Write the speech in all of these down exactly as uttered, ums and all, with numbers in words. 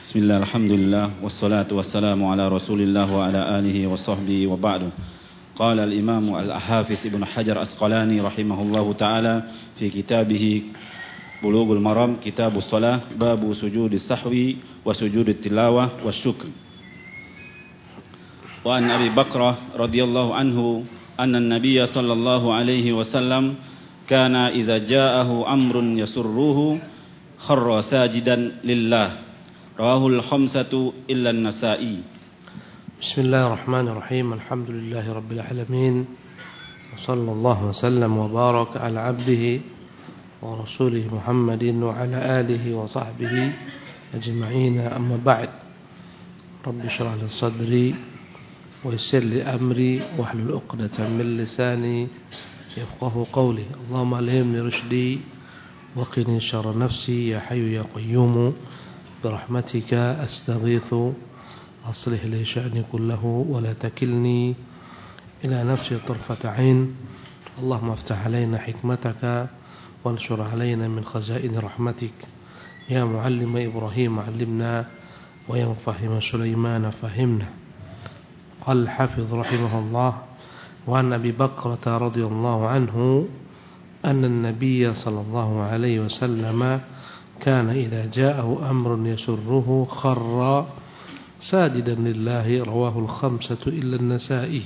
Bismillah, alhamdulillah, wassalatu wassalamu ala rasulillah wa ala alihi wa sahbihi wa ba'du. Qala al-imam al-hafiz Ibn Hajar Asqalani rahimahullahu ta'ala fi kitabih Bulughul Maram, kitabus salah, babu sujudis sahwi wa sujudit tilawah wa syukr. Wa an Abi Bakrah radhiyallahu anhu anna an-nabiy sallallahu alaihi wasallam kana idza ja'ahu amrun yasurruhu kharra sajidan lillah. Rawahul khamsatu illa an-Nasa'i. Bismillahirrahmanirrahim. Alhamdulillahi rabbil alamin. Wa sallallahu wa sallam wa baraka ala abdihi wa rasulih Muhammadin wa ala alihi wa sahbihi ajma'in. Amma ba'd. Rabbi shrah li sadri wa yassir li amri wahlul 'uqdatam min lisani yafqahu qawli. Allahumma alhimni rushdi wa qini syarra nafsi ya hayyu ya qayyum. برحمتك أستغيث أصلح لي شأني كله ولا تكلني إلى نفسي طرفة عين اللهم افتح علينا حكمتك وانشر علينا من خزائن رحمتك يا معلم إبراهيم علمنا ويا مفهم سليمان فهمنا. قال الحافظ رحمه الله وعن أبي بكرة رضي الله عنه أن النبي صلى الله عليه وسلم كان إذا جاءه أمر يسره خر ساجدا لله. رواه الخمسة إلا النسائي.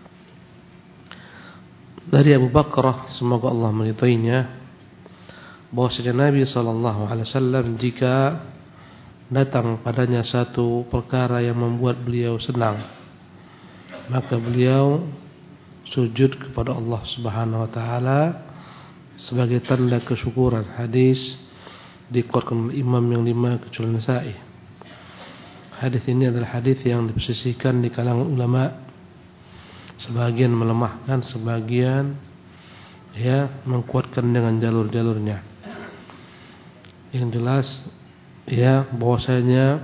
Dari Abu Bakrah, semoga Allah meridainya, bahwasanya Nabi sallallahu alaihi wasallam jika datang padanya satu perkara yang membuat beliau senang, maka beliau sujud kepada Allah Subhanahu wa taala sebagai tanda kesyukuran. Hadis dikeluarkan oleh imam yang lima kecuali Nasa'i. Hadis ini adalah hadis yang dipersisihkan di kalangan ulama, sebagian melemahkan, sebagian ya menguatkan dengan jalur-jalurnya. Yang jelas ya bahwasanya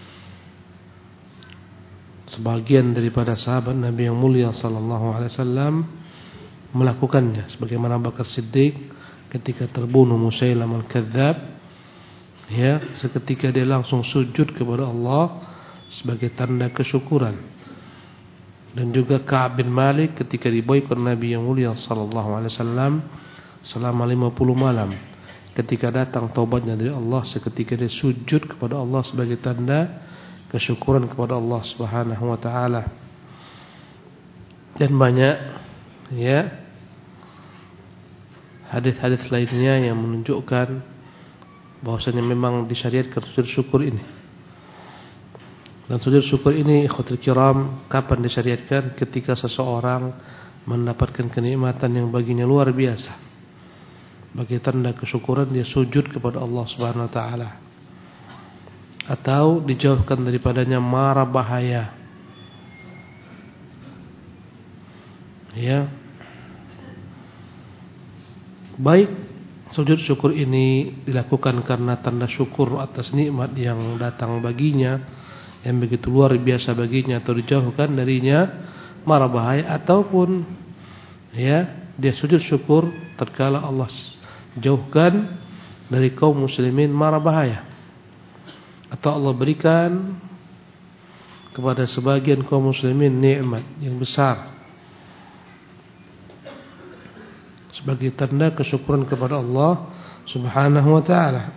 sebagian daripada sahabat Nabi yang mulia sallallahu alaihi wasallam melakukannya, sebagaimana Abu Bakar Siddiq ketika terbunuh Musailam al-Kadzdzab, ya, seketika dia langsung sujud kepada Allah sebagai tanda kesyukuran. Dan juga Ka'ab bin Malik ketika diboikot Nabi yang mulia sallallahu alaihi wasallam selama lima puluh malam, ketika datang taubatnya dari Allah, seketika dia sujud kepada Allah sebagai tanda kesyukuran kepada Allah Subhanahu wa taala. Dan banyak ya hadis-hadis lainnya yang menunjukkan bahwasanya memang disyariatkan sujud syukur ini. Dan sujud syukur ini ikhwatul kiram kapan disyariatkan? Ketika seseorang mendapatkan kenikmatan yang baginya luar biasa, bagi tanda kesyukuran dia sujud kepada Allah Subhanahu wa taala, atau dijauhkan daripadanya mara bahaya. Ya. Baik sujud syukur ini dilakukan karena tanda syukur atas nikmat yang datang baginya, yang begitu luar biasa baginya, atau dijauhkan darinya mara bahaya, ataupun ya dia sujud syukur tatkala Allah jauhkan dari kaum muslimin mara bahaya, atau Allah berikan kepada sebagian kaum muslimin nikmat yang besar sebagai tanda kesyukuran kepada Allah Subhanahu wa taala.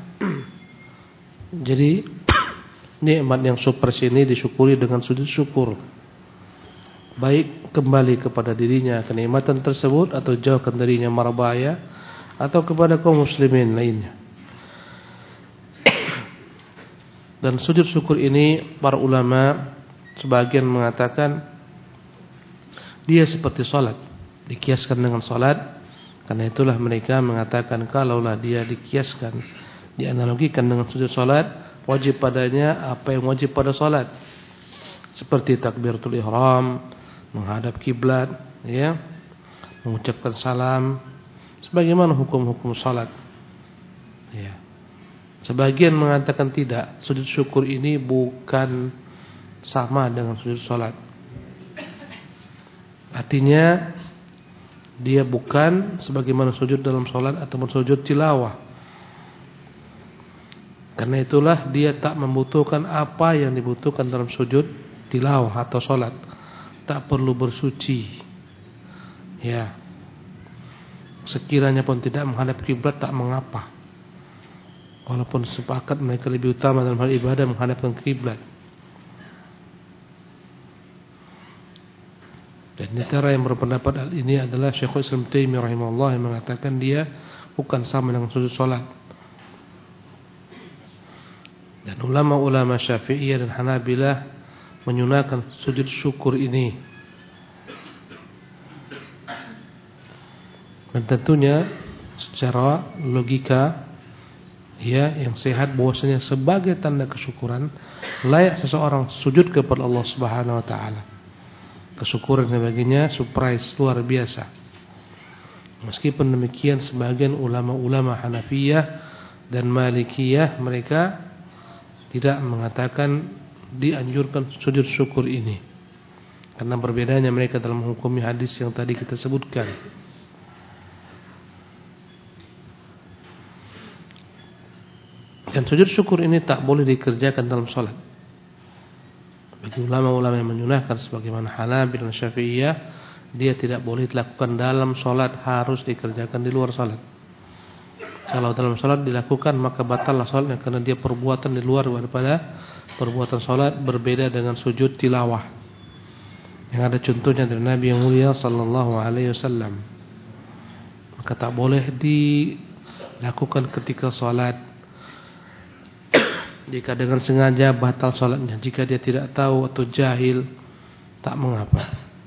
Jadi nikmat yang super ini disyukuri dengan sujud syukur, baik kembali kepada dirinya kenikmatan tersebut, atau jauhkan darinya mara bahaya, atau kepada kaum muslimin lainnya. Dan sujud syukur ini para ulama sebagian mengatakan dia seperti salat, dikiaskan dengan salat. Karena itulah mereka mengatakan kalaulah dia dikiaskan, dianalogikan dengan sujud salat, wajib padanya apa yang wajib pada salat, seperti takbiratul ihram, menghadap kiblat, ya, mengucapkan salam, sebagaimana hukum-hukum salat. Ya. Sebagian mengatakan tidak, sujud syukur ini bukan sama dengan sujud salat. Artinya dia bukan sebagaimana sujud dalam salat ataupun sujud tilawah. Karena itulah dia tak membutuhkan apa yang dibutuhkan dalam sujud tilawah atau sholat. Tak perlu bersuci. Ya. Sekiranya pun tidak menghadap kiblat tak mengapa. Walaupun sepakat mereka lebih utama dalam hal ibadah menghadapkan kiblat. Dan netara yang berpendapat hal ini adalah Syekhul Islam Taimiyah rahimahullah yang mengatakan dia bukan sama dengan sujud sholat. Dan ulama-ulama Syafi'iyah dan Hanabilah menyunahkan sujud syukur ini. Dan tentunya secara logika ya yang sehat bahwasanya sebagai tanda kesyukuran layak seseorang sujud kepada Allah Subhanahu wa taala. Kesyukuran baginya surprise luar biasa. Meskipun demikian sebagian ulama-ulama Hanafiyah dan Malikiyah mereka tidak mengatakan dianjurkan sujud syukur ini. Karena berbedanya mereka dalam menghukumi hadis yang tadi kita sebutkan. Dan sujud syukur ini tak boleh dikerjakan dalam salat. Bagi ulama-ulama yang menyunahkan sebagaimana Hanabi dan Syafi'iyah, dia tidak boleh dilakukan dalam salat, harus dikerjakan di luar salat. Kalau dalam salat dilakukan maka batallah salatnya karena dia perbuatan di luar daripada perbuatan salat, berbeda dengan sujud tilawah. Yang ada contohnya dari Nabi yang mulia sallallahu alaihi wasallam. Maka tak boleh dilakukan ketika salat. Jika dengan sengaja batal salatnya, jika dia tidak tahu atau jahil tak mengapa.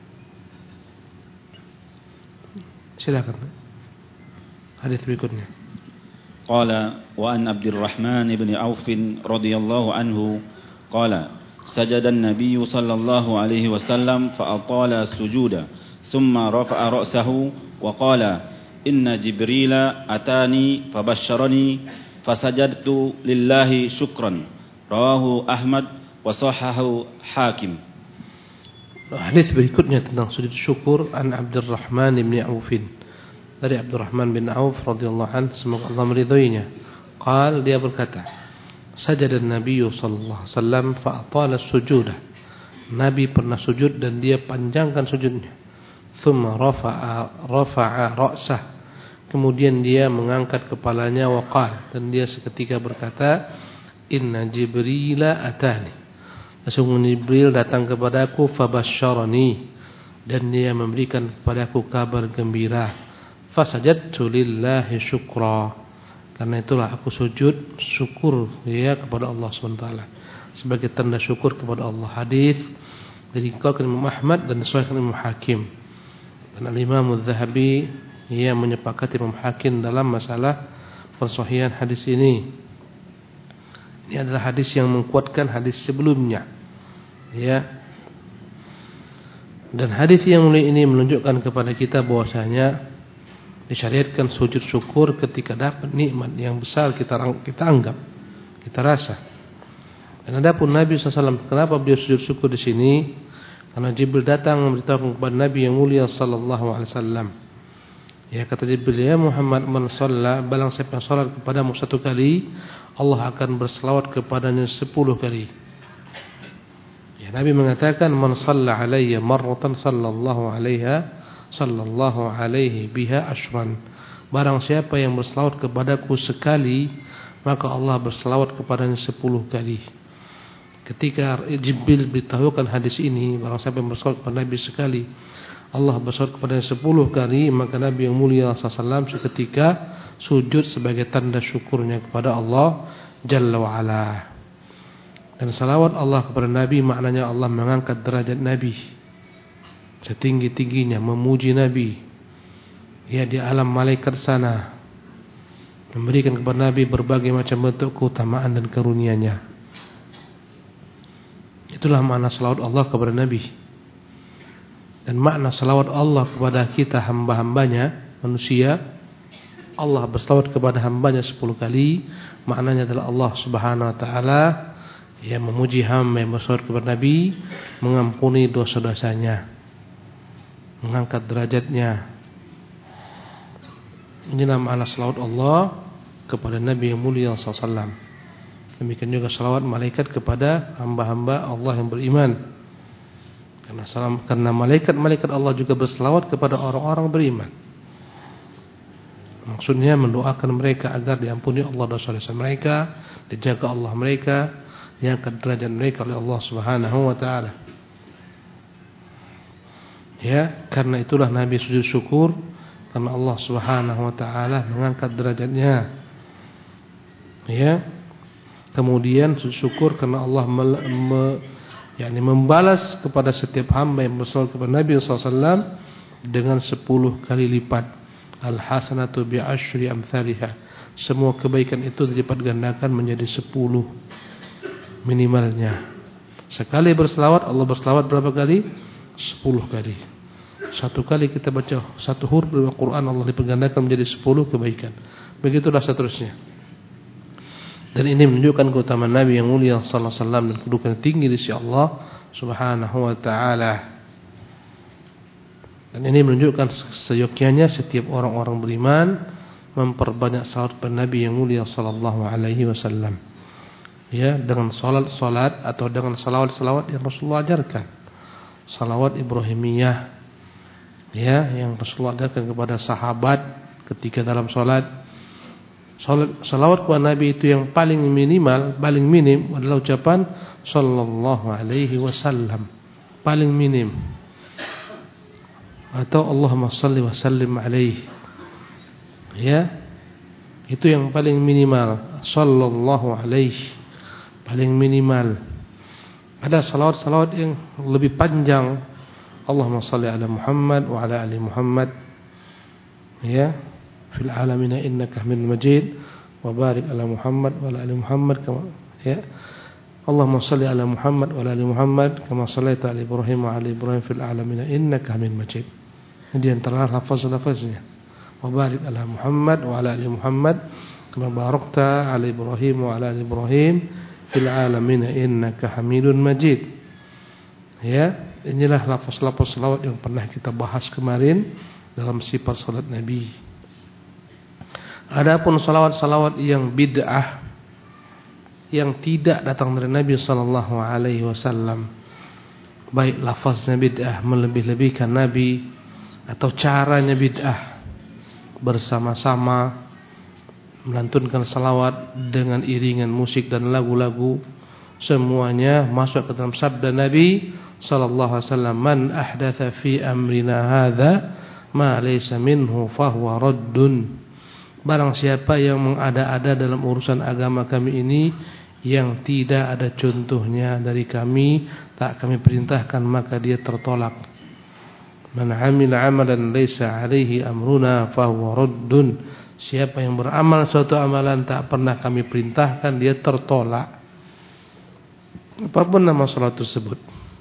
Silakan. Hadis berikutnya. Qala wa an Abdurrahman ibn Auf radhiyallahu anhu qala sajada an-nabiy sallallahu alaihi wasallam fa atala sujuda thumma rafa'a ra'sahu wa qala inna Jibrila atani fabashsharani fasajadtu lillahi syukran rawahu Ahmad wa sahahahu Hakim. Hadis berikutnya tentang sujud syukur an Abdurrahman ibn Auf. Dari Abdurrahman bin Auf radhiyallahu anhu, semoga Allah meridhoinya. Qal, dia berkata, sajada Nabi sallallahu alaihi wasallam fa atala sujudah. Nabi pernah sujud dan dia panjangkan sujudnya. Thumma rafa'a rafa'a ra'sah. Kemudian dia mengangkat kepalanya wa qala, dan dia seketika berkata, inna Jibrila atani. Sesungguhnya Jibril datang kepadaku fabasyarani, dan dia memberikan kepadaku kabar gembira. Fasajadtu lillahi syukra. Karena itulah aku sujud syukur ya kepada Allah subhanahu wa taala, sebagai tanda syukur kepada Allah. Hadis dari Imam Ahmad dan disahihkan Imam Hakim. Dan Al-Imam Az-Zahabi ia menyepakati Imam Hakim dalam masalah persahihan hadis ini. Ini adalah hadis yang menguatkan hadis sebelumnya. Ya. Dan hadis yang mulia ini menunjukkan kepada kita bahwasanya disyariatkan sujud syukur ketika dapat nikmat yang besar kita kita anggap, kita rasa. Dan adapun Nabi sallallahu alaihi wasallam, kenapa beliau sujud syukur di sini? Karena Jibril datang memberitahukan kepada Nabi yang mulia sallallahu alaihi wasallam. Ya, kata Jibril, ya Muhammad, man shalla, balang siapa yang salat kepadamu satu kali, Allah akan berselawat kepadanya sepuluh kali. Ya, Nabi mengatakan, man shalla alayya marratan sallallahu alaiha sallallahu alaihi biha ashran. Barang siapa yang berselawat kepadaku sekali, maka Allah berselawat kepadanya sepuluh kali. Ketika Jibril beritahukan hadis ini, barang siapa yang berselawat kepada Nabi sekali, Allah berselawat kepadanya sepuluh kali, maka Nabi yang mulia sallallahu alaihi wasallam seketika sujud sebagai tanda syukurnya kepada Allah Jalla wa Ala. Dan salawat Allah kepada Nabi maknanya Allah mengangkat derajat Nabi setinggi-tingginya, memuji Nabi ya di alam malaikat sana, memberikan kepada Nabi berbagai macam bentuk keutamaan dan karunia-Nya. Itulah makna salawat Allah kepada Nabi. Dan makna salawat Allah kepada kita hamba-hambanya manusia, Allah bersalawat kepada hambanya sepuluh kali, maknanya adalah Allah subhanahu wa ta'ala yang memuji hamba yang bersalawat kepada Nabi, mengampuni dosa-dosanya, mengangkat derajatnya. Inilah makna salawat Allah kepada Nabi yang mulia sallallahu alaihi wasallam. Demikian juga salawat malaikat kepada hamba-hamba Allah yang beriman. Karena salam, karena malaikat-malaikat Allah juga berselawat kepada orang-orang beriman. Maksudnya mendoakan mereka agar diampuni Allah dosa-dosa mereka, dijaga Allah mereka, diangkat derajat mereka oleh Allah Subhanahu wa taala. Ya, karena itulah Nabi sujud syukur karena Allah Subhanahu wa taala mengangkat derajatnya. Ya. Kemudian sujud syukur karena Allah me, me, yakni membalas kepada setiap hamba yang bersalawat kepada Nabi sallallahu alaihi wasallam dengan sepuluh kali lipat. Al-hasanatu bi'asyri amsalihha. Semua kebaikan itu dilipat gandakan menjadi sepuluh minimalnya. Sekali berselawat, Allah berselawat berapa kali? Sepuluh kali. Satu kali kita baca satu huruf dari Al-Quran, Allah lipat gandakan menjadi sepuluh kebaikan. Begitulah seterusnya. Dan ini menunjukkan keutamaan Nabi yang mulia sallallahu alaihi wasallam dan kedudukan tinggi di sisi Allah Subhanahu wa taala. Dan ini menunjukkan seyogyanya setiap orang-orang beriman memperbanyak salawat kepada Nabi yang mulia sallallahu alaihi wasallam. Ya, dengan salat-salat atau dengan salawat-salawat yang Rasulullah ajarkan. Salawat Ibrahimiyah, ya, yang Rasulullah ajarkan kepada sahabat ketika dalam salat. Salawat kepada Nabi itu yang paling minimal, paling minim adalah ucapan sallallahu alaihi wasallam. Paling minim. Atau Allahumma salli wa sallim alaihi. Ya. Itu yang paling minimal, sallallahu alaihi. Paling minimal. Ada salawat-salawat yang lebih panjang. Allahumma salli ala Muhammad wa ala ali Muhammad. Ya. Fil alamina innaka hamidun majid wa barik ala Muhammad wa ala ali Muhammad kama ya Allahumma shalli ala Muhammad wa ala ali Muhammad kama shallaita ala Ibrahim wa ala Ibrahim fil alamina innaka hamidun majid. Ini antara lafaz-lafaznya. Wa barik ala Muhammad wa ala ali Muhammad kama barakta ala Ibrahim wa ala ali Ibrahim fil alamina innaka hamidun majid. Ya, inilah lafaz-lafaz selawat yang pernah kita bahas kemarin dalam sifat salat Nabi. Adapun salawat-salawat yang bid'ah yang tidak datang dari Nabi sallallahu alaihi wasallam, baik lafaznya bid'ah melebih-lebihkan Nabi atau caranya bid'ah, bersama-sama melantunkan salawat dengan iringan musik dan lagu-lagu, semuanya masuk ke dalam sabda Nabi sallallahu alaihi wasallam, man ahdatha fi amrina hadza ma laysa minhu fahuwa raddun. Barang siapa yang mengada-ada dalam urusan agama kami ini yang tidak ada contohnya dari kami, tak kami perintahkan, maka dia tertolak. Man 'amila 'amalan laisa 'alaihi amruna fahuwa raddun. Siapa yang beramal suatu amalan tak pernah kami perintahkan, dia tertolak. Apapun nama salat tersebut.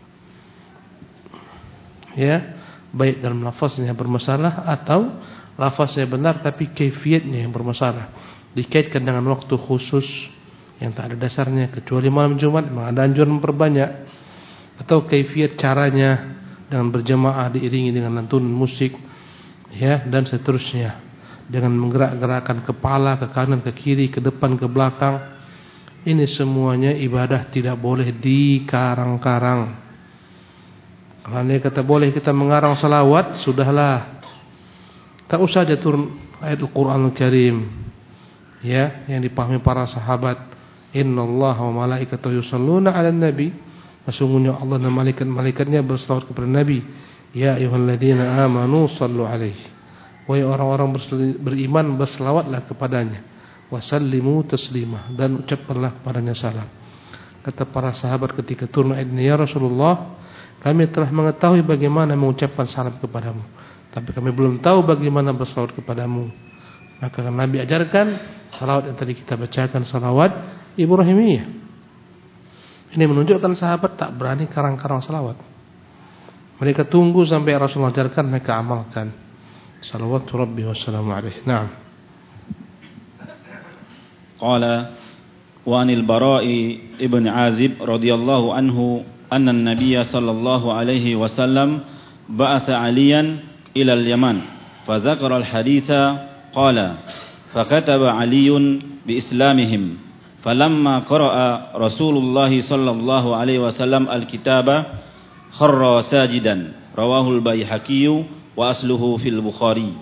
Ya, baik dalam lafaznya bermasalah atau lafaznya benar tapi kaifiatnya yang bermasalah, dikaitkan dengan waktu khusus yang tak ada dasarnya kecuali malam Jumat, memang ada anjuran memperbanyak, atau kaifiat caranya dengan berjamaah diiringi dengan lantunan musik, ya, dan seterusnya, dengan menggerak-gerakkan kepala ke kanan ke kiri ke depan ke belakang. Ini semuanya ibadah tidak boleh dikarang-karang. Kalau dia kata boleh kita mengarang salawat, sudahlah. Tak usah aja turun ayat Al-Quranul Karim, ya, yang dipahami para sahabat. Innallaha wa malaikatahu yusholluna 'alan nabi. Sesungguhnya Allah dan malaikat-malaikatnya berselawat kepada Nabi. Ya ayyuhalladzina amanu shallu 'alaihi. Wahai orang-orang beriman, berselawatlah kepadanya. Wasallimu taslima, dan ucapkanlah kepadanya salam. Kata para sahabat ketika turun ayat ini, ya Rasulullah, kami telah mengetahui bagaimana mengucapkan salam kepadamu, tapi kami belum tahu bagaimana bersalawat kepadamu. Maka Nabi ajarkan salawat yang tadi kita bacakan, salawat Ibrahimiyah. Ini menunjukkan sahabat tak berani karang-karang salawat. Mereka tunggu sampai Rasulullah ajarkan, mereka amalkan. Salawatu Rabbi wassalamu alaihi. Naam. Qala wa anil Bara'i ibn Azib radhiyallahu anhu anna an-nabiy sallallahu alaihi wasallam ba'atha 'aliyan ila al-Yaman fa dzakara al-haditha qala fa kataba 'Aliyyun bi islamihim falamma qara'a Rasulullah sallallahu alaihi wasallam al-kitaba kharra sajidan rawahul Baihaqi wa asluhu fil Bukhari.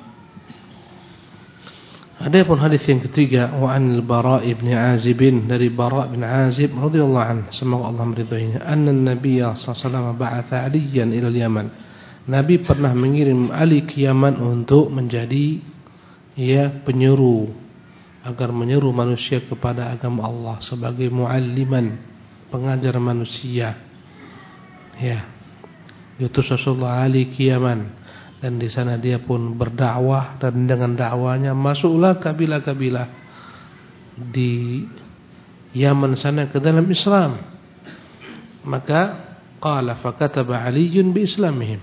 Adapun hadis yang ketiga, wa anil Bara' ibn Azib, dari Bara' bin Azib radhiyallahu anhu, semoga Allah meridhoinya, anna Nabi sallallahu alaihi wasallam ba'atha Aliyan ila Yaman. Nabi pernah mengirim Ali ke Yaman untuk menjadi ya penyuruh, agar menyeru manusia kepada agama Allah sebagai mualliman, pengajar manusia. Ya. Diutus Rasulullah Ali ke Yaman. Dan di sana dia pun berdakwah, dan dengan dakwanya masuklah kabilah-kabilah di Yaman sana ke dalam Islam. Maka qala fakataba Aliyun bi islamihim.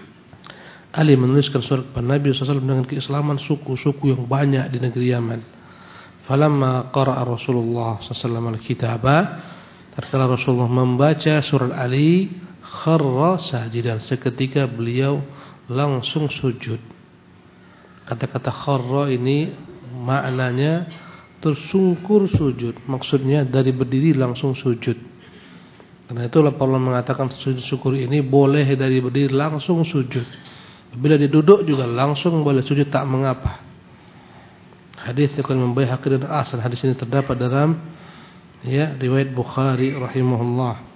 Ali menuliskan surat kepada Nabi sallallahu alaihi wasallam dengan keislaman suku-suku yang banyak di negeri Yaman. Falamma qara'a Rasulullah sallallahu alaihi wasallam al-kitaba, tatkala Rasulullah membaca surat Ali, kharra sajidan, seketika beliau langsung sujud. Kata-kata kharra ini maknanya tersungkur sujud. Maksudnya dari berdiri langsung sujud. Karena itulah Allah mengatakan sujud syukur ini boleh dari berdiri langsung sujud. Bila dia duduk juga langsung boleh sujud, tak mengapa. Hadis yang membaik dan asal hadis ini terdapat dalam ya riwayat Bukhari rahimahullah.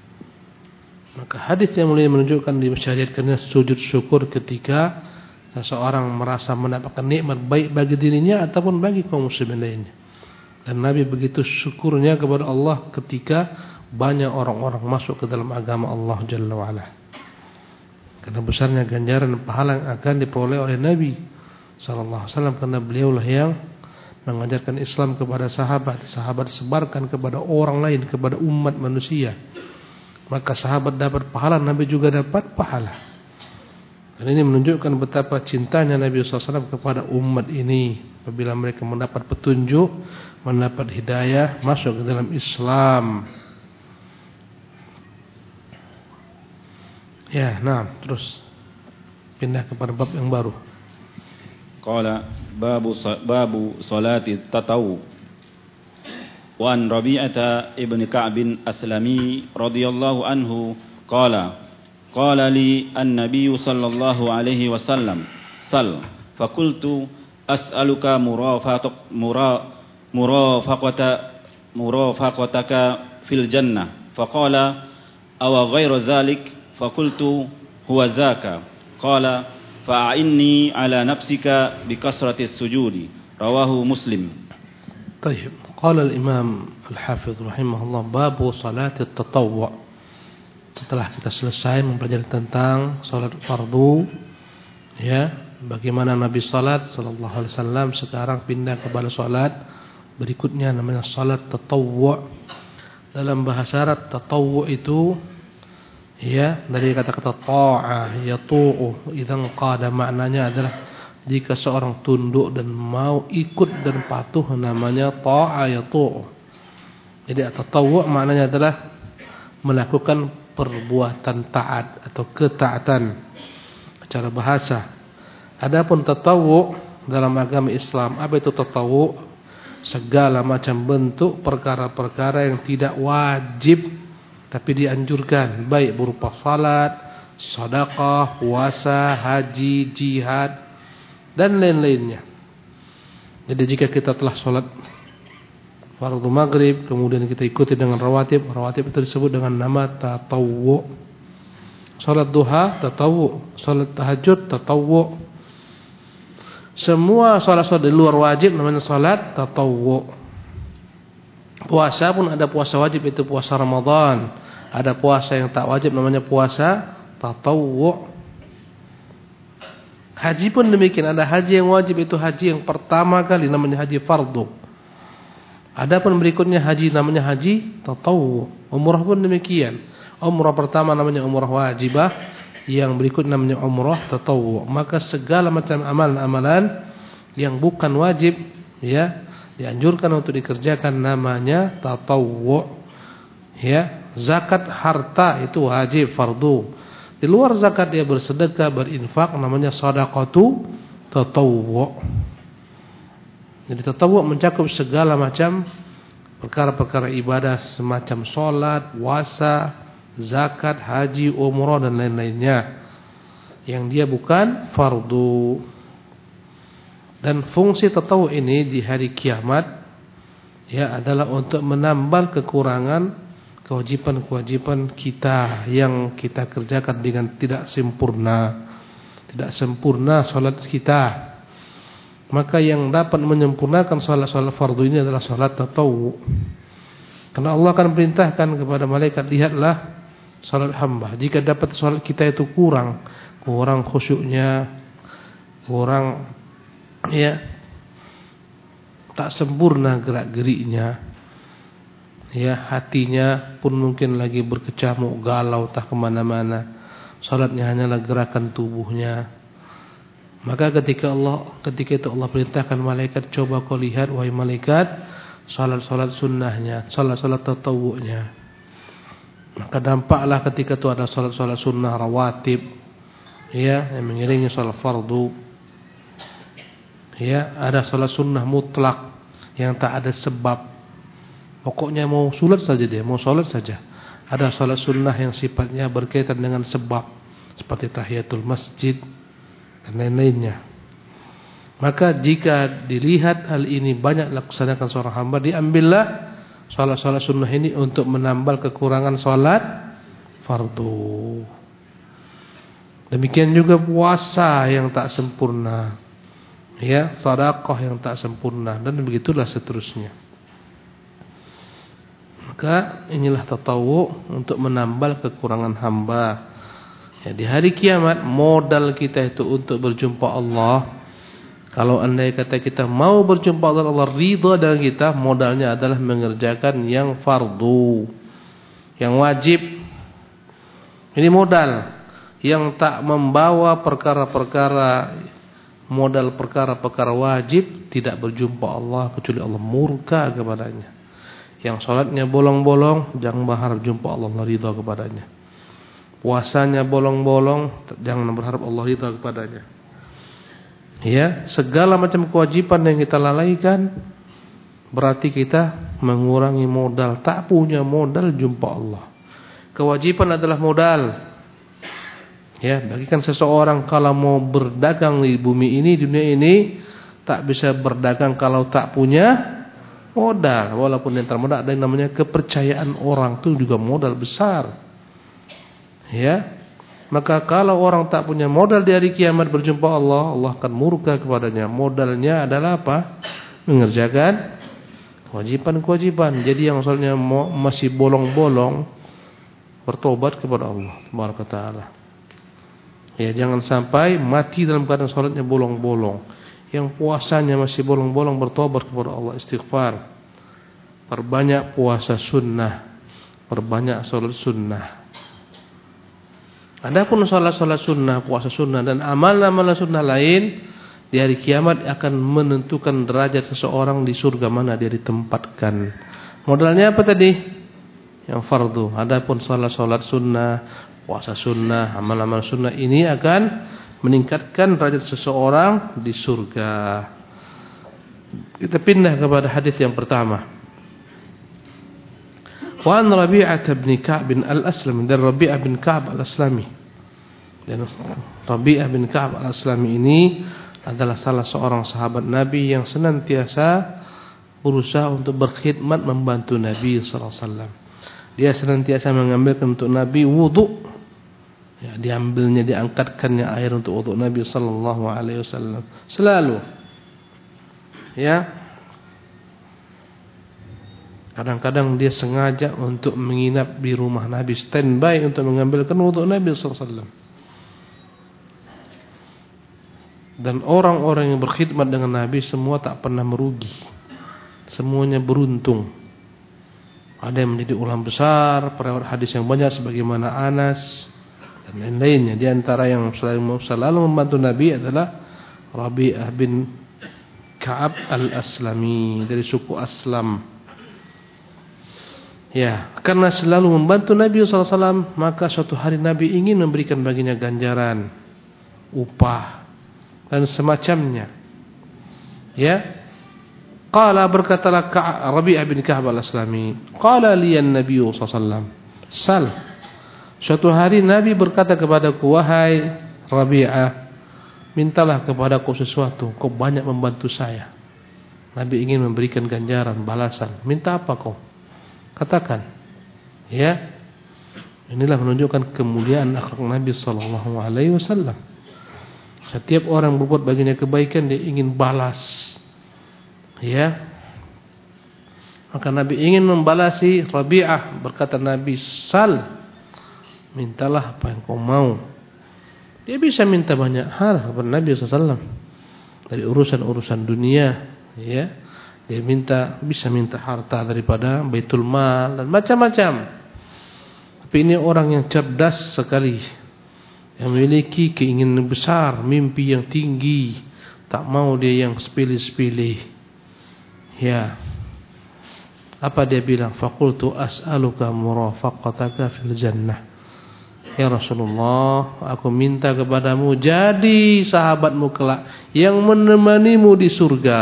Maka hadis yang mulia menunjukkan disyariatkannya sujud syukur ketika seseorang merasa mendapatkan nikmat baik bagi dirinya ataupun bagi kaum muslimin lainnya. Dan Nabi begitu syukurnya kepada Allah ketika banyak orang-orang masuk ke dalam agama Allah Jalla wa'ala. Karena besarnya ganjaran dan pahala yang akan diperoleh oleh Nabi sallallahu alaihi wasallam, karena beliaulah yang mengajarkan Islam kepada sahabat, sahabat sebarkan kepada orang lain, kepada umat manusia. Maka sahabat dapat pahala, Nabi juga dapat pahala. Dan ini menunjukkan betapa cintanya Nabi sallallahu alaihi wasallam kepada umat ini. Apabila mereka mendapat petunjuk, mendapat hidayah, masuk ke dalam Islam. Ya, nah, terus pindah kepada bab yang baru. Qala babu babu salati tatawu. Wa an Rabi'ata ibn Ka'b Aslami radhiyallahu anhu qala qala li an-nabiy sallallahu alaihi wasallam sal faqultu as'aluka murafaqat mura murafaqata murafaqataka fil jannah faqala aw ghayra zalik faqultu huwa zaka qala fa'inni ala nafsika bikasratis sujudi rawahu Muslim. Baik, qala al-Imam Al-Hafidz rahimahullah babu salat at-tatawwu. Setelah kita selesai mempelajari tentang salat fardu, ya, bagaimana Nabi salat sallallahu alaihi wasallam, sekarang pindah kepada salat berikutnya namanya salat tatawwu. Dalam bahasa Arab tatawwu itu ya dari kata-kata ta'a yatu'u, idzan qada, maknanya adalah jika seorang tunduk dan mau ikut dan patuh namanya ta'a yatu'u. Jadi at-tatawwu maknanya adalah melakukan perbuatan taat atau ketaatan secara bahasa. Adapun tatawwu dalam agama Islam, apa itu tatawwu? Segala macam bentuk perkara-perkara yang tidak wajib tapi dianjurkan, baik berupa salat, sedekah, puasa, haji, jihad dan lain-lainnya. Jadi jika kita telah sholat fardu maghrib, kemudian kita ikuti dengan rawatib, rawatib itu disebut dengan nama tatawwu. Sholat duha tatawwu, sholat tahajud tatawwu. Semua sholat-sholat di luar wajib namanya sholat tatawwu. Puasa pun ada puasa wajib, itu puasa Ramadan. Ada puasa yang tak wajib namanya puasa tatawwu. Haji pun demikian, ada haji yang wajib, itu haji yang pertama kali namanya haji fardu. Adapun berikutnya haji namanya haji tatawwu. Umrah pun demikian. Umrah pertama namanya umrah wajibah, yang berikut namanya umrah tatawwu. Maka segala macam amalan-amalan yang bukan wajib ya dianjurkan untuk dikerjakan namanya tatawwu. Ya, zakat harta itu wajib fardu. Di luar zakat dia bersedekah, berinfak, namanya shadaqatu tatawwu. Jadi tatawwu mencakup segala macam perkara-perkara ibadah semacam sholat, puasa, zakat, haji, umrah dan lain-lainnya yang dia bukan fardu. Dan fungsi tatawwu ini di hari kiamat ya adalah untuk menambal kekurangan kewajiban-kewajiban kita yang kita kerjakan dengan tidak sempurna. Tidak sempurna salat kita. Maka yang dapat menyempurnakan salat-salat fardu ini adalah salat tatawwu. Karena Allah akan perintahkan kepada malaikat, lihatlah salat hamba. Jika dapat salat kita itu kurang, kurang khusyuknya, kurang ya tak sempurna gerak-geriknya, ya hatinya pun mungkin lagi berkecamuk, galau, tak kemana-mana, salatnya hanyalah gerakan tubuhnya. Maka ketika Allah ketika itu Allah perintahkan malaikat, coba kau lihat wahai malaikat salat-salat sunnahnya, salat-salat tatawu'nya. Maka dampaklah ketika itu ada salat-salat sunnah rawatib ya yang mengiringi salat fardu. Ya, ada salat sunnah mutlak yang tak ada sebab. Pokoknya mau salat saja dia, mau salat saja. Ada salat sunnah yang sifatnya berkaitan dengan sebab seperti tahiyatul masjid dan lain-lainnya. Maka jika dilihat hal ini banyak laksanakan seorang hamba, diambillah salat-salat sunnah ini untuk menambal kekurangan salat fardu. Demikian juga puasa yang tak sempurna, ya, sedekah yang tak sempurna, dan begitulah seterusnya. Maka inilah tatawwu untuk menambal kekurangan hamba. Ya, di hari kiamat modal kita itu untuk berjumpa Allah. Kalau andai kata kita mau berjumpa Allah, Allah ridha dengan kita, modalnya adalah mengerjakan yang fardu, yang wajib. Ini modal yang tak membawa perkara-perkara, modal perkara-perkara wajib, tidak berjumpa Allah kecuali Allah murka kepadanya. Yang salatnya bolong-bolong, jangan berharap jumpa Allah, Allah ridha kepadanya. Puasanya bolong-bolong, jangan berharap Allah ridha kepadanya. Ya, segala macam kewajiban yang kita lalaikan berarti kita mengurangi modal, tak punya modal jumpa Allah. Kewajiban adalah modal. Ya, bagikan seseorang kalau mau berdagang di bumi ini, dunia ini, tak bisa berdagang kalau tak punya modal. Walaupun yang termodal ada yang namanya kepercayaan orang, itu juga modal besar. Ya, maka kalau orang tak punya modal di hari kiamat berjumpa Allah, Allah akan murka kepadanya. Modalnya adalah apa? Mengerjakan kewajiban-kewajiban. Jadi yang soalnya masih bolong-bolong, bertobat kepada Allah Subhanahu wa taala. Ya, jangan sampai mati dalam keadaan salatnya bolong-bolong. Yang puasanya masih bolong-bolong, bertobat kepada Allah, istighfar. Perbanyak puasa sunnah, perbanyak salat sunnah. Adapun salat-salat sunnah, puasa sunnah dan amal-amal sunnah lain di hari kiamat akan menentukan derajat seseorang di surga mana dia ditempatkan. Modalnya apa tadi? Yang fardu. Adapun salat-salat sunnah, puasa sunnah, amal-amal sunnah ini akan meningkatkan derajat seseorang di surga. Kita pindah kepada hadis yang pertama. Wa an Rabi'ah bin Ka'b al-Aslami, dari Rabi'ah bin Ka'b al-Aslami. Dan Rabi'ah bin Ka'b al-Aslami ini adalah salah seorang sahabat Nabi yang senantiasa berusaha untuk berkhidmat membantu Nabi sallallahu alaihi wasallam. Dia senantiasa mengambilkan untuk Nabi wudu. Ya, diambilnya, diangkatkannya air untuk wudu Nabi sallallahu alaihi wasallam. Selalu. Ya. Kadang-kadang dia sengaja untuk menginap di rumah Nabi, standby untuk mengambilkan wudu Nabi sallallahu alaihi wasallam. Dan orang-orang yang berkhidmat dengan Nabi semua tak pernah merugi. Semuanya beruntung. Ada yang menjadi ulama besar, perawi hadis yang banyak sebagaimana Anas dan lain-lainnya. Di antara yang selalu, selalu membantu Nabi adalah Rabi'ah bin Ka'ab al-Aslami dari suku Aslam. Ya, karena selalu membantu Nabi sallallahu alaihi wasallam, maka suatu hari Nabi ingin memberikan baginya ganjaran, upah dan semacamnya. Ya. Qala berkatalah Rabi'ah bin Ka'ab al-Aslami, qala liyan Nabi sallallahu alaihi wasallam, sal. Suatu hari Nabi berkata kepadaku, wahai Rabi'ah, mintalah kepadaku sesuatu, kau banyak membantu saya. Nabi ingin memberikan ganjaran, balasan. Minta apa kau? Katakan. Ya. Inilah menunjukkan kemuliaan akhlak Nabi sallallahu alaihi wasallam. Setiap orang berbuat baginya kebaikan, dia ingin balas. Ya. Maka Nabi ingin membalasi Rabi'ah. Berkata Nabi, sal. Mintalah apa yang kau mau. Dia bisa minta banyak hal kepada Nabi sallallahu alaihi wasallam. Dari urusan-urusan dunia. Ya. Dia minta, bisa minta harta daripada Baitul Mal dan macam-macam. Tapi ini orang yang cerdas sekali, yang memiliki keinginan besar, mimpi yang tinggi, tak mau dia yang sepilih-sepilih. Ya. Apa dia bilang? Faqultu as'aluka murafaqataka fil jannah. Ya Rasulullah, aku minta kepadamu jadi sahabatmu kelak yang menemanimu di surga.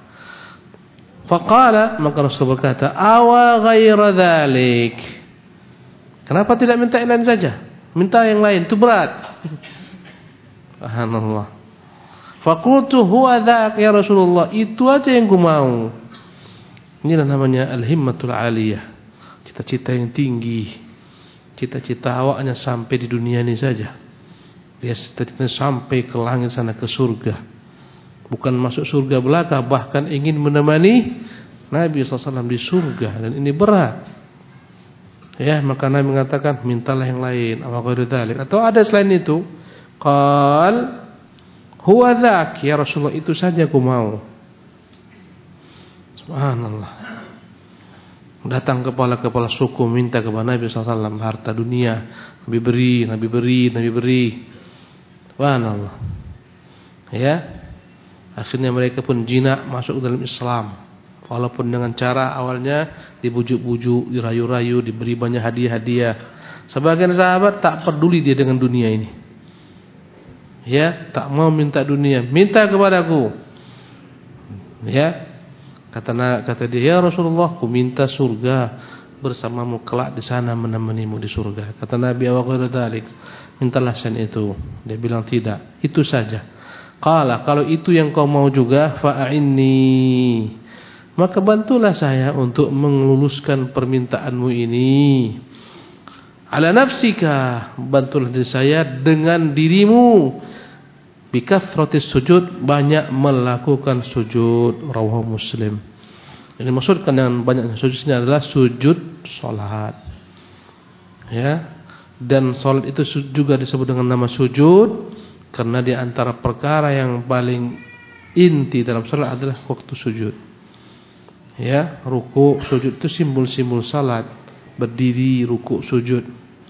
Faqala, maka Rasul berkata, awa ghaira dzalik. Kenapa tidak minta yang lain saja? Minta yang lain, itu berat. Subhanallah. Faqultu huwa dzak ya Rasulullah, itu aja yang ku mau. Inilah namanya al-himmatul aliyah. Cita-cita yang tinggi. Cita-cita awaknya sampai di dunia ini saja. Dia cita-cita sampai ke langit sana, ke surga. Bukan masuk surga belaka, bahkan ingin menemani Nabi sallallahu alaihi wasallam di surga. Dan ini berat. Ya, maka Nabi mengatakan mintalah yang lain, aw ghairu dzalik, atau ada selain itu. Qal huwa dzak ya Rasulullah, itu saja aku mau. Subhanallah. Datang kepala-kepala suku minta kepada Nabi sallallahu alaihi wasallam harta dunia. Nabi beri, Nabi beri, Nabi beri. Subhanallah. Ya. Akhirnya mereka pun jinak masuk dalam Islam. Walaupun dengan cara awalnya dibujuk-bujuk, dirayu-rayu, diberi banyak hadiah-hadiah. Sebagian sahabat tak peduli dia dengan dunia ini. Ya, tak mau minta dunia, minta kepadaku. Ya. Kata kata dia, ya Rasulullah, ku minta surga bersamamu kelak di sana menemanimu di surga. Kata Nabi, wa ghairu dzalik, mintalah sen itu. Dia bilang tidak, itu saja. Qala, kalau itu yang kau mau juga, fa'inni, maka bantulah saya untuk mengeluluskan permintaanmu ini. Ala nafsika, bantulah diri saya dengan dirimu. Bikathratis sujud, banyak melakukan sujud. Rawahu Muslim. Yang dimaksudkan dengan banyaknya sujud ini adalah sujud salat. Ya. Dan salat itu juga disebut dengan nama sujud karena di antara perkara yang paling inti dalam salat adalah waktu sujud. Ya, ruku, sujud itu simbol-simbol salat. Berdiri, ruku, sujud.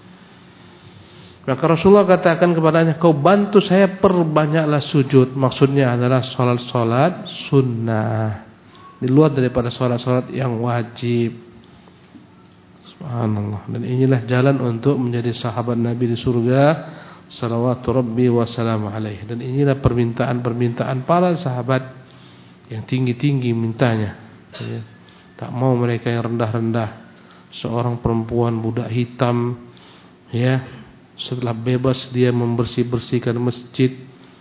Maka Rasulullah katakan kepadanya, kau bantu saya perbanyaklah sujud. Maksudnya adalah salat-salat sunnah, di luar daripada salat-salat yang wajib. Subhanallah. Dan inilah jalan untuk menjadi sahabat Nabi di surga, salawatu rabbi wassalamu alaihi. Dan inilah permintaan-permintaan para sahabat yang tinggi-tinggi mintanya. Ya. Tak mau mereka yang rendah-rendah. Seorang perempuan budak hitam, ya, setelah bebas dia membersih-bersihkan masjid.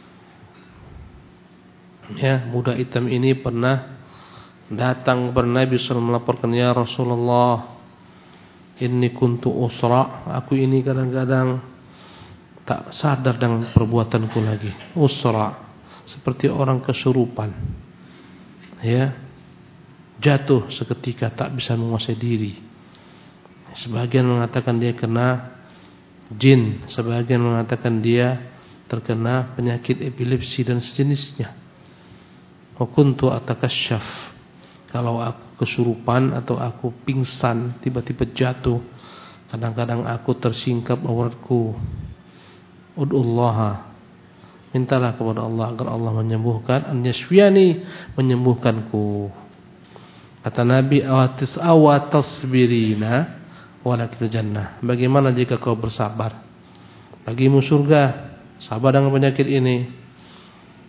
Ya, budak hitam ini pernah datang kepada Nabi sallallahu alaihi wasallam melaporkan, ya Rasulullah, inni kuntu usra, aku ini kadang-kadang tak sadar dengan perbuatanku lagi. Usra, seperti orang kesurupan. Ya. Jatuh seketika, tak bisa menguasai diri. Sebagian mengatakan dia kena jin, sebagian mengatakan dia terkena penyakit epilepsi dan sejenisnya. Wa kuntu atakasyaf, kalau aku kesurupan atau aku pingsan, tiba-tiba jatuh, kadang-kadang aku tersingkap auratku. Ud'ullaha, mintalah kepada Allah agar Allah menyembuhkan, an yashfiyani, menyembuhkanku. Kata Nabi, awatis awatasbirina walakil jannah, bagaimana jika kau bersabar, bagimu surga, sabar dengan penyakit ini.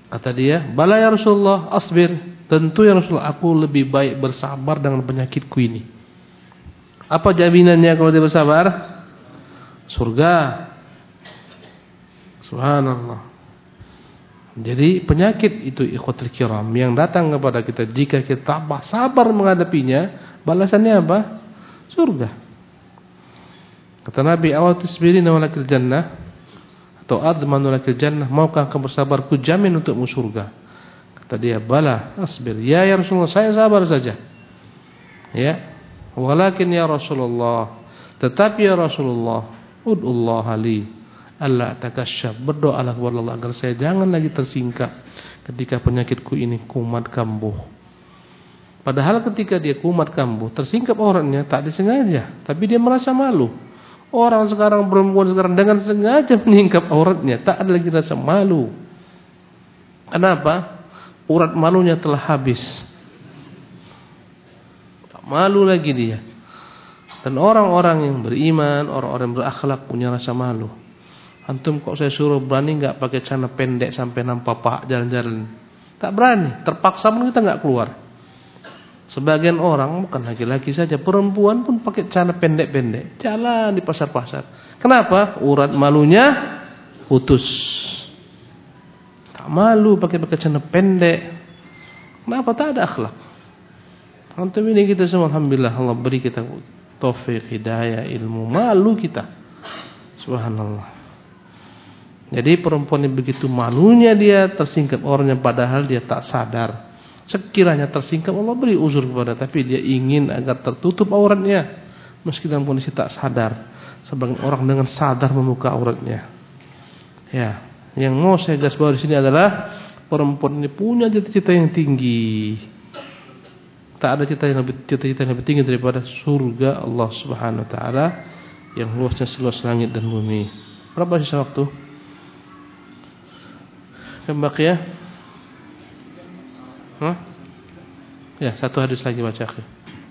Kata dia, bala ya Rasulullah, asbir. Tentu ya Rasulullah, aku lebih baik bersabar dengan penyakitku ini. Apa jaminannya kalau dia bersabar? Surga. Subhanallah. Jadi penyakit itu ikhwatul kiram yang datang kepada kita, jika kita tambah sabar menghadapinya, balasannya apa? Surga. Kata Nabi, awal tasbirina walakil jannah, atau admanu lakil jannah, maukah kamu bersabar, ku jamin untukmu surga. Kata dia, bala asbir. Ya ya Rasulullah, saya sabar saja. Ya. Walakin ya Rasulullah, tetapi ya Rasulullah, ud'ullah li Allah takasyaf, berdoalah kepada Allah agar saya jangan lagi tersingkap ketika penyakitku ini kumat kambuh. Padahal ketika dia kumat kambuh, tersingkap auratnya tak disengaja, tapi dia merasa malu. Orang sekarang, perempuan sekarang dengan sengaja menyingkap auratnya, tak ada lagi rasa malu. Kenapa? Urat malunya telah habis. Tak malu lagi dia. Dan orang-orang yang beriman, orang-orang yang berakhlak punya rasa malu. Antum kok saya suruh berani enggak pakai celana pendek sampai nampak paha jalan-jalan? Tak berani, terpaksa pun kita enggak keluar. Sebagian orang, bukan laki-laki saja, perempuan pun pakai celana pendek-pendek, jalan di pasar-pasar. Kenapa? Urat malunya putus. Tak malu pakai pakai celana pendek. Kenapa? Tak ada akhlak. Antum ini kita semua alhamdulillah Allah beri kita taufik, hidayah, ilmu, malu kita. Subhanallah. Jadi perempuan yang begitu malunya dia tersingkap orangnya, padahal dia tak sadar. Sekiranya tersingkap, Allah beri uzur kepada, tapi dia ingin agar tertutup auratnya meski dalam kondisi tak sadar. Sebagian orang dengan sadar membuka auratnya. Ya, yang mau saya garis bawah di sini adalah perempuan ini punya cita-cita yang tinggi. Tak ada cita yang lebih cita-cita yang lebih tinggi daripada surga Allah Subhanahu wa taala yang luasnya seluas langit dan bumi. Berapa sisa waktu? Kembali ya. Hah? Ya, satu hadis lagi baca akhir.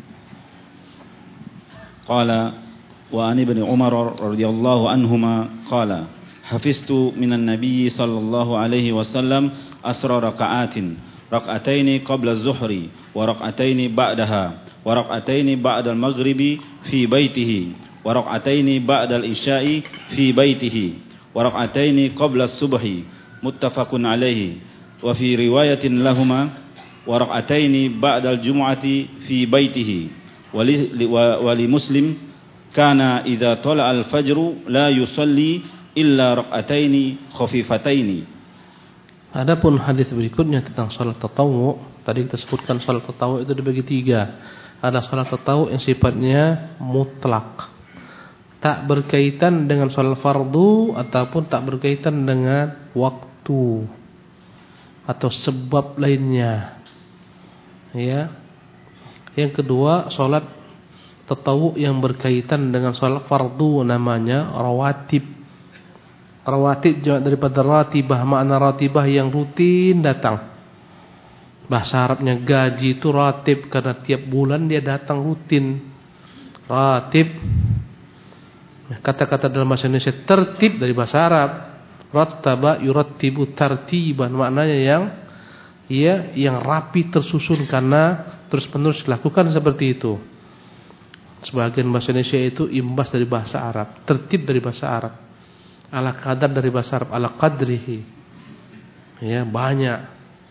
Qala wa an ibn Umar radhiyallahu anhuma qala hafiztu minan nabiy sallallahu alaihi wasallam asra raka'atin rak'ataini qabla az-zuhri wa rak'ataini ba'daha wa rak'ataini ba'da al-maghribi fi baitihi wa rak'ataini ba'da al-isya'i fi baitihi wa rak'ataini qabla as-subhi muttafaqun alaihi wa fi riwayatin lahumā wa rak'ataini ba'da al-jum'ati fi baitihi wa li Muslim kana idza tala'a al-fajru la yusalli illa rak'ataini khafifataini. Adapun hadis berikutnya tentang salat tatawwu, tadi kita sebutkan salat tatawwu itu dibagi tiga. Ada salat tatawwu yang sifatnya mutlak, tak berkaitan dengan salat fardu ataupun tak berkaitan dengan waktu atau sebab lainnya. Ya. Yang kedua, salat tatawwu yang berkaitan dengan salat fardu namanya rawatib. Rawatib daripada ratibah, makna ratibah yang rutin datang. Bahasa Arabnya gaji itu ratib karena tiap bulan dia datang rutin. Ratib. Kata-kata dalam bahasa Indonesia tertib dari bahasa Arab. Rattaba yurattibu tartiban, maknanya yang ya yang rapi tersusun karena terus-menerus dilakukan seperti itu. Sebagian bahasa Indonesia itu imbas dari bahasa Arab, tertib dari bahasa Arab. Ala qadar dari bahasa Arab, ala qadrihi. Ya, banyak.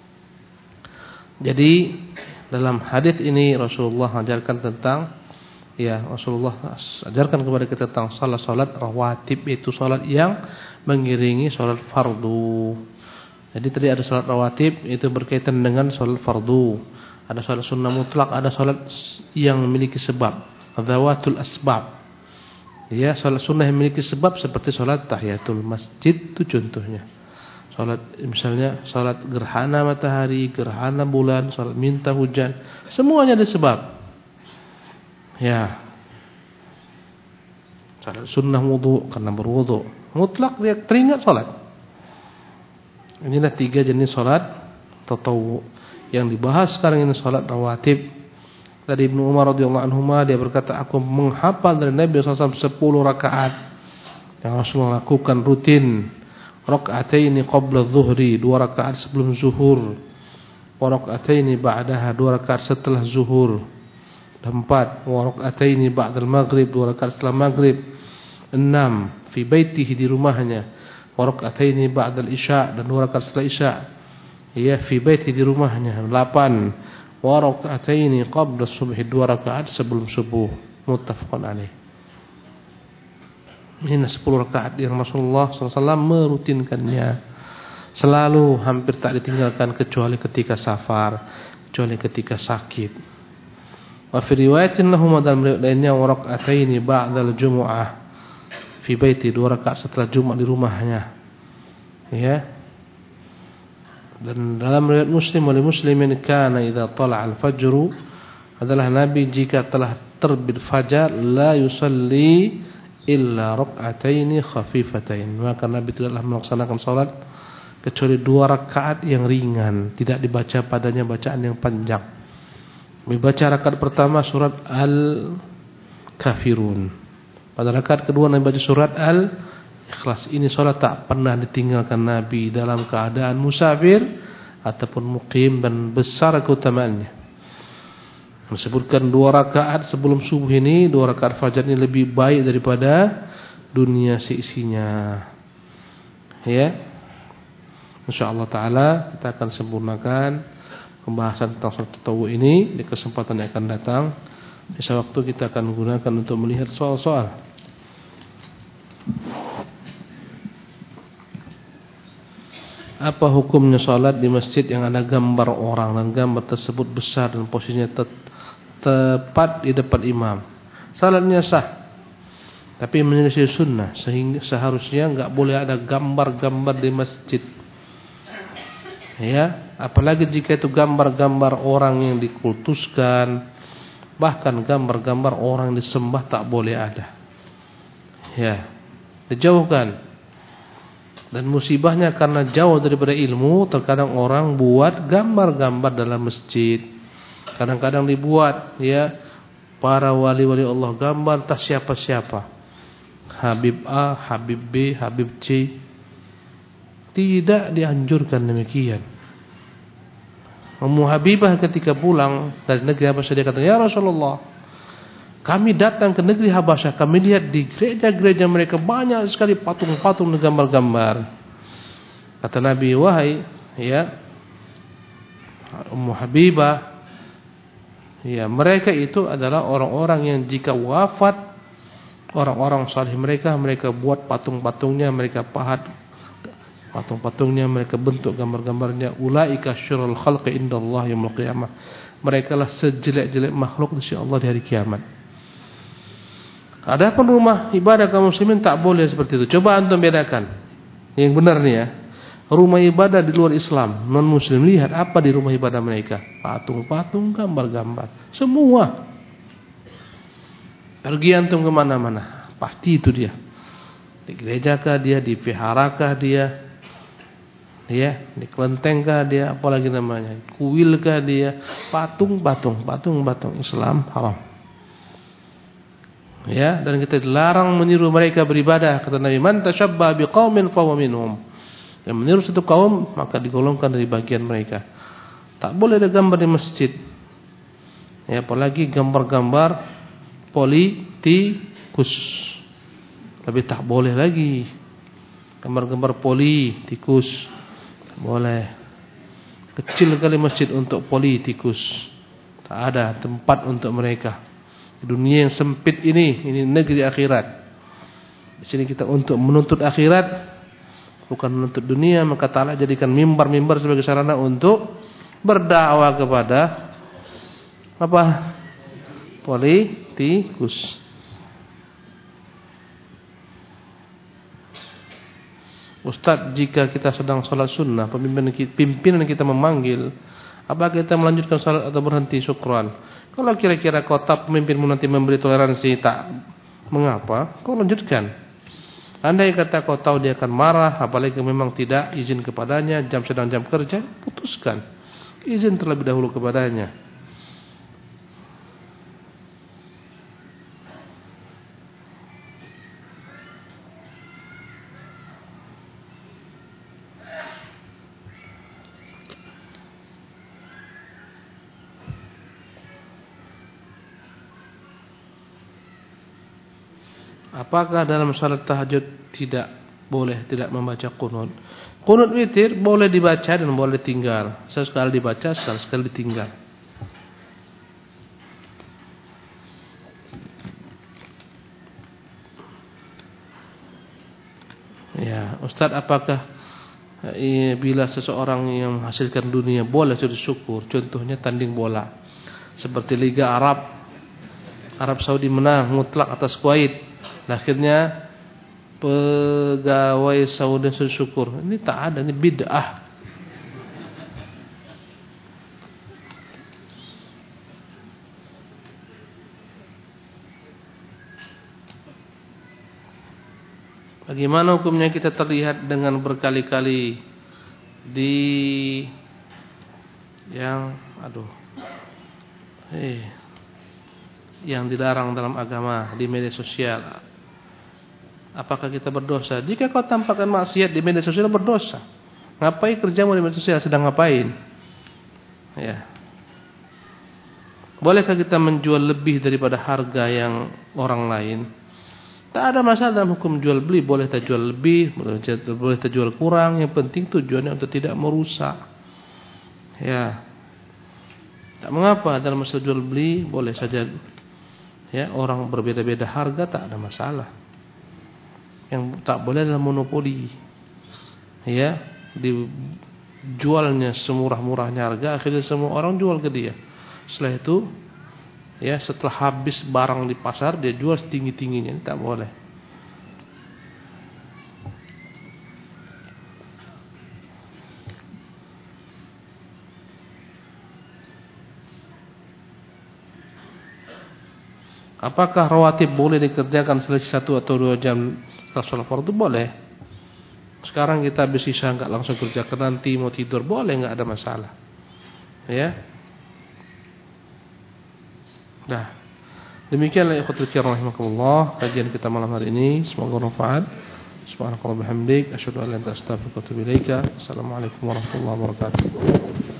Jadi dalam hadis ini Rasulullah ajarkan tentang ya Rasulullah ajarkan kepada kita tentang salat-salat rawatib, itu salat yang mengiringi salat fardu. Jadi tadi ada salat rawatib itu berkaitan dengan salat fardu. Ada salat sunnah mutlak, ada salat yang memiliki sebab, dzawatul asbab. Ya, salat sunnah yang memiliki sebab seperti salat tahiyatul masjid itu contohnya. Salat misalnya salat gerhana matahari, gerhana bulan, salat minta hujan, semuanya ada sebab. Ya. Salat sunnah wudu karena berwudu. Mutlak dia teringat salat. Inilah tiga jenis salat tatawwu. Yang dibahas sekarang ini salat rawatib. Dari Ibnu Umar radhiyallahu anhuma dia berkata, aku menghafal dari Nabi sallallahu alaihi wasallam sepuluh rakaat yang Rasulullah lakukan rutin. Raka'ataini qabla dhuhri, dua rakaat sebelum zuhur. Wa raka'ataini ba'daha, dua rakaat setelah zuhur. Empat, wa raka'ataini ba'dal maghrib, dua rakaat setelah maghrib. Enam, fi baitihi, di rumahnya. Wa raka'ataini ba'dal isya, dan dua rakaat setelah isya. Ya, fi baitihi, di rumahnya. Delapan, wa raka'ataini qabla subhi, dua rakaat sebelum subuh. Muttafaqun alaih. Ini sepuluh rakaat yang Rasulullah shallallahu alaihi wasallam merutinkannya. Selalu hampir tak ditinggalkan kecuali ketika safar, kecuali ketika sakit. Wa fi riwayatin lahum, dalam riwayat lainnya, wa raka'ataini ba'dal jumu'ah fi baiti, dua rakaat setelah Jumat di rumahnya. Ya. Dan dalam riwayat Muslim, oleh Muslimin, kana idza tala'al fajru, adalah Nabi jika telah terbit fajar, la yusalli illa raka'ataini khafifatain, maka Nabi tidaklah melaksanakan salat kecuali dua rakaat yang ringan, tidak dibaca padanya bacaan yang panjang. Membaca rakaat pertama surat Al-Kafirun, pada rakaat kedua Nabi baca surat Al-Ikhlas. Ini salat tak pernah ditinggalkan Nabi dalam keadaan musafir ataupun muqim, dan besar keutamaannya. Disebutkan dua rakaat sebelum subuh ini, dua rakaat fajar ini lebih baik daripada dunia seisinya. Ya, insyaallah taala kita akan sempurnakan pembahasan tentang salat tatawwu ini di kesempatan yang akan datang. Sisa waktu kita akan gunakan untuk melihat soal-soal. Apa hukumnya salat di masjid yang ada gambar orang, dan gambar tersebut besar dan posisinya tet tepat di depan imam? Salatnya sah, tapi menyelisih sunnah, sehingga seharusnya enggak boleh ada gambar-gambar di masjid. Ya, apalagi jika itu gambar-gambar orang yang dikultuskan, bahkan gambar-gambar orang yang disembah tak boleh ada. Ya, dijauhkan. Dan musibahnya karena jauh daripada ilmu, terkadang orang buat gambar-gambar dalam masjid. Kadang-kadang dibuat, ya, para wali-wali Allah gambar tak siapa-siapa, Habib A, Habib B, Habib C. Tidak dianjurkan demikian. Ummu Habibah ketika pulang dari negeri Habasyah, dia kata, ya Rasulullah, kami datang ke negeri Habasyah, kami lihat di gereja-gereja mereka banyak sekali patung-patung dan gambar-gambar. Kata Nabi, wahai, ya, Ummu Habibah, ya, mereka itu adalah orang-orang yang jika wafat, orang-orang saleh mereka, mereka buat patung-patungnya, mereka pahat patung-patungnya, mereka bentuk gambar-gambarnya. Ulaika syarrul khalqi indallah yaumil qiyamah. Mereka lah sejelek-jelek makhluk di sisi Allah di hari kiamat. Adapun rumah ibadah kaum muslimin tak boleh seperti itu. Coba antum bedakan. Yang benar nih ya. Rumah ibadah di luar Islam, non muslim, lihat apa di rumah ibadah mereka. Patung-patung, gambar-gambar, semua. Pergi antum ke mana-mana, pasti itu dia. Di gerejakah dia, di viharakah dia, ya, di kelentengkah dia, apalagi namanya, kuilkah dia, patung-patung, patung-patung, Islam haram. Ya, dan kita dilarang meniru mereka beribadah. Kata Nabi, man tashabbaha biqaumin fahuwa minhum. Yang meniru satu kaum maka digolongkan dari bagian mereka. Tak boleh ada gambar di masjid. Ya, apalagi gambar-gambar politikus. Tapi tak boleh lagi gambar-gambar politikus. Tak boleh. Kecil kali masjid untuk politikus. Tak ada tempat untuk mereka. Di dunia yang sempit ini, ini negeri akhirat. Di sini kita untuk menuntut akhirat, bukan menuntut dunia. Maka Ta'ala jadikan mimbar-mimbar sebagai sarana untuk berdakwah kepada apa? Politikus. Ustaz, jika kita sedang salat sunnah, pimpinan kita, pimpinan kita memanggil, apa kita melanjutkan salat atau berhenti? Syukran. Kalau kira-kira kota pemimpinmu nanti memberi toleransi, tak mengapa, kau lanjutkan. Andai kata kau tahu dia akan marah, apalagi memang tidak izin kepadanya, jam sedang jam kerja, putuskan. Izin terlebih dahulu kepadanya. apakah dalam salat tahajud tidak boleh tidak membaca qunut? Qunut witir boleh dibaca dan boleh tinggal. Sesekali dibaca, sekali ditinggal. Ya, Ustaz, apakah bila seseorang yang menghasilkan dunia boleh sujud syukur? Contohnya tanding bola seperti Liga Arab, Arab Saudi menang mutlak atas Kuwait. Akhirnya pegawai Saudi sujud syukur. Ini tak ada, ini bid'ah. Bagaimana hukumnya kita terlihat dengan berkali-kali di yang aduh eh yang dilarang dalam agama di media sosial? Apakah kita berdosa? Jika kau tampakkan maksiat di media sosial, berdosa. Ngapain kerjamu di media sosial? Sedang ngapain? Ya. Bolehkah kita menjual lebih daripada harga yang orang lain? Tak ada masalah dalam hukum jual beli. Boleh kita jual lebih, boleh kita jual kurang. Yang penting tujuannya untuk tidak merusak. Ya. Tak mengapa dalam masalah jual beli, boleh saja. Ya, orang berbeda-beda harga, tak ada masalah. Yang tak boleh adalah monopoli. Ya, dijualnya semurah-murahnya harga, akhirnya semua orang jual ke dia. Setelah itu, ya, setelah habis barang di pasar, dia jual setinggi-tingginya. Ini tak boleh. Apakah rawatib boleh dikerjakan selesai satu atau dua jam setelah sholat fardu? Boleh. Sekarang kita habis isya enggak langsung kerjakan, nanti mau tidur boleh, enggak ada masalah. Ya. Nah, demikianlah ikhwatul kiram rahimakumullah kajian kita malam hari ini. Semoga bermanfaat. Subhanallahi wa bihamdihi, asyhadu an la ilaha illa anta, astaghfiruka wa atubu ilaika. Assalamualaikum warahmatullahi wabarakatuh.